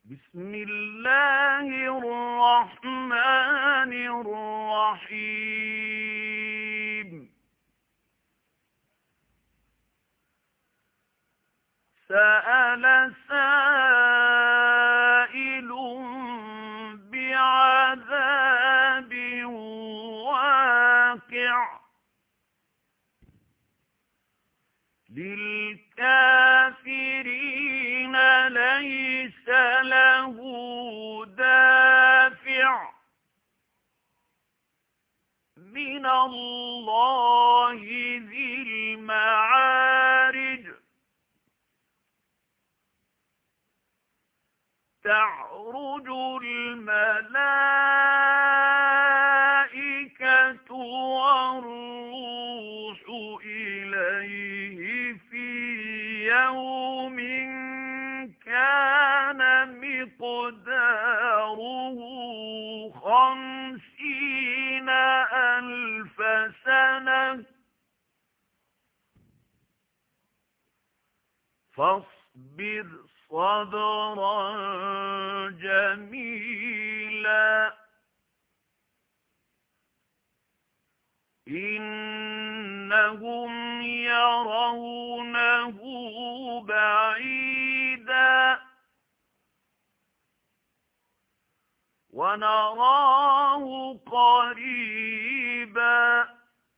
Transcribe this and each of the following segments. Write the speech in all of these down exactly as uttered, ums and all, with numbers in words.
بسم الله الرحمن الرحيم. سأل سائل بعذاب واقع للكافرين ليس له دافع من الله ذي المعارج. تعرج الملائكة والروح إليه في يوم كان مقداره خمسين ألف سنة فاصبر صبرا جميلا إنهم يرونه بعيدا ونراه قريبا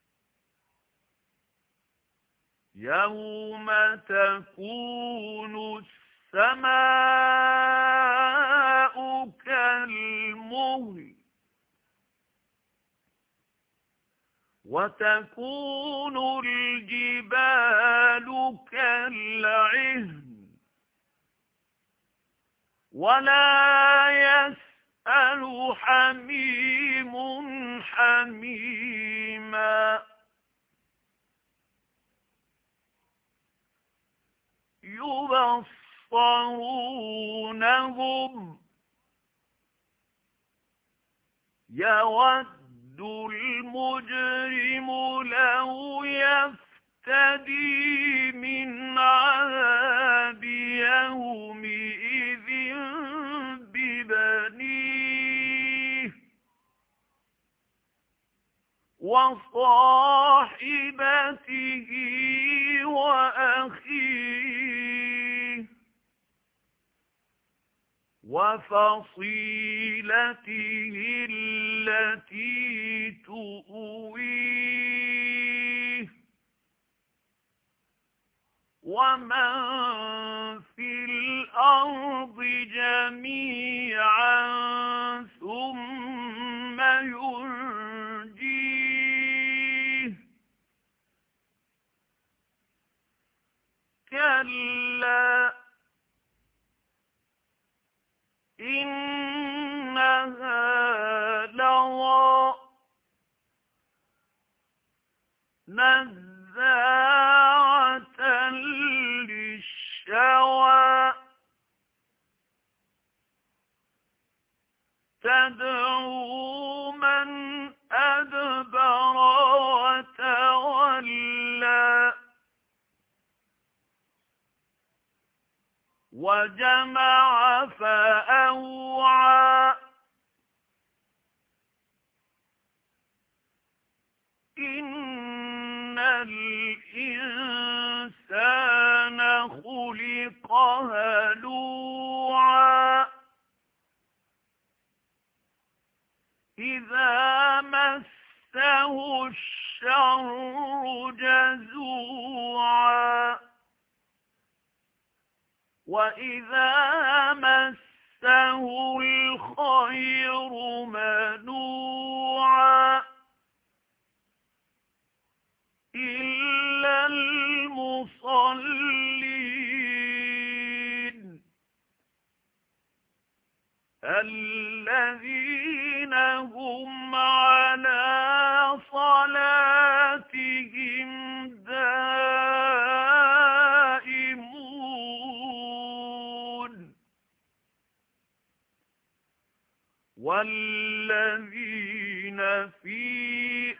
يوم تكون السماء كالمهل وتكون الجبال كالعهن ولا يسأل حميم حميما يبصرونهم يود المجرم لو يفتدي من عذاب يومئذ ببنيه وصاحبته وأخيه وفصيلته التي تؤويه ومن في الأرض جميعا ثم ينجيه كلا إنها لظى نزاعة للشوى تدعو من أدبر وتولى وجمع فأوعى إن الإنسان خلق هلوعا إذا مسه الشر جزوعا وإذا مسه الخير منوعا إلا المصلين الذين هم على صلاتهم دائمون والذين في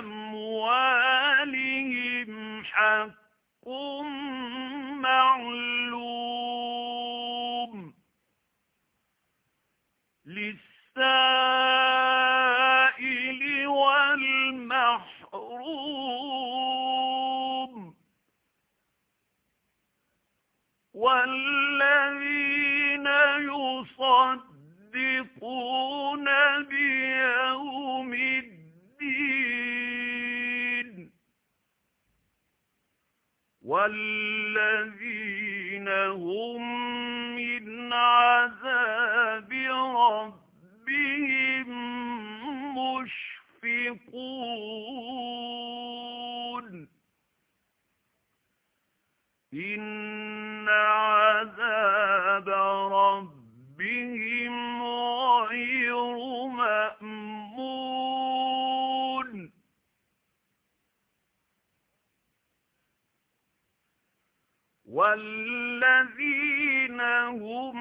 أموالهم حق معلوم والذين يصدقون بيوم الدين والذين هم من عذاب ربهم مشفقون إن عذاب ربهم غير مأمون والذين هم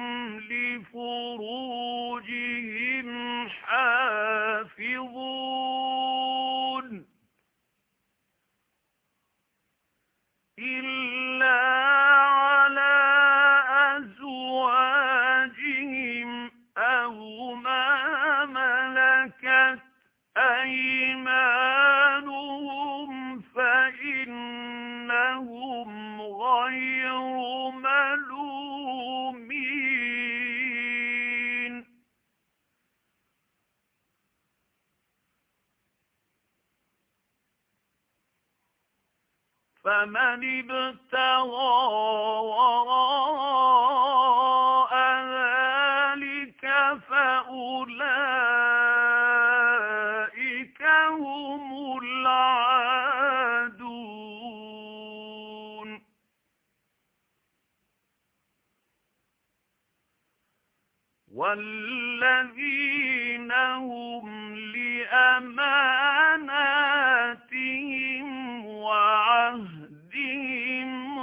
لفروجهم حافظون إلا على أزواجهم أو ما ملكت أيمانهم فإنهم غير ملومين فمن ابتغى وراء ذلك فأولئك هم العادون والذين هم لأماناتهم وعهدهم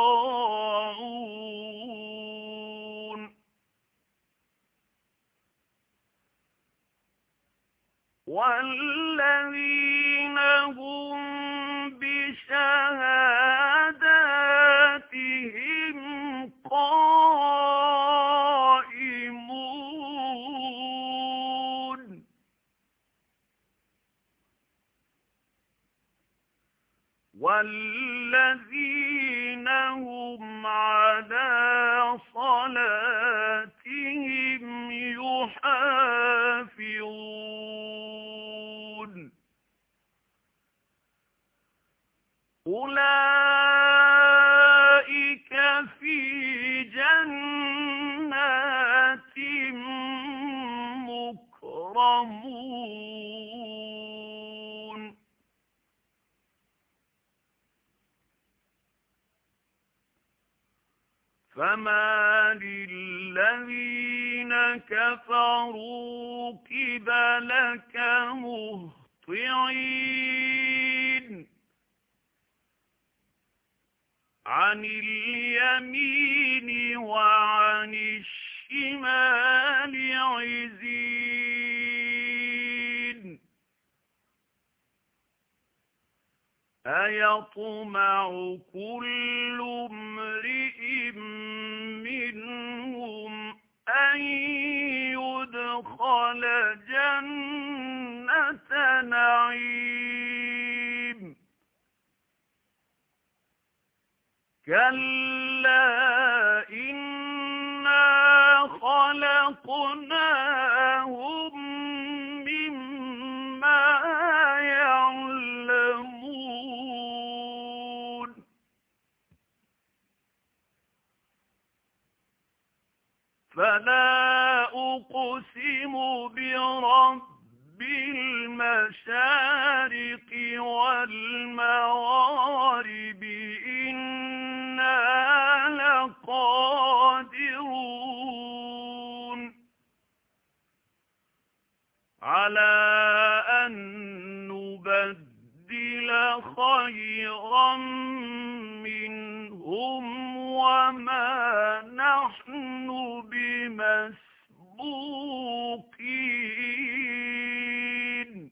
راعون والذين هم بشهاداتهم قائمون والذين هم على صلاتهم يحافظون أولئك في جنات مكرمون فما للذين كفروا قبلك مهطعين عن اليمين وعن الشمال عزين أيطمع كل امرئ منهم أن يدخل جنة نعيم كلا إنا خلقناهم مما يعلمون فلا أقسم برب المشارق والمغارب إنا لقادرون على أن نبدل خيرا منهم وما نحن بمسبوقين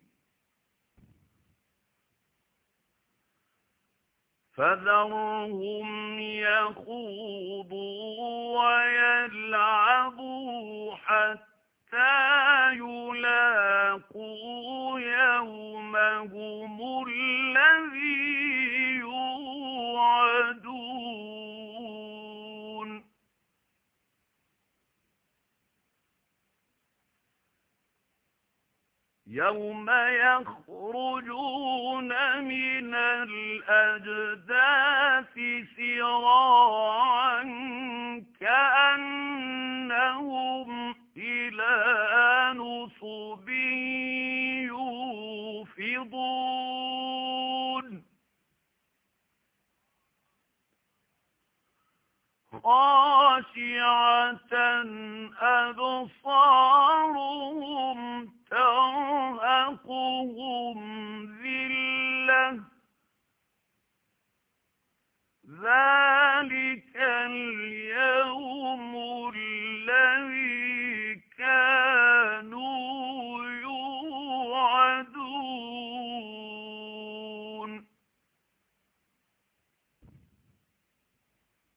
فذرهم يخوضوا ويلعبوا حتى يلاقوا يومهم الذي يوعدون يوم يخرجون من الأجداث سراعا كأنهم إلى نصب يوفضون خاشعة أبصارهم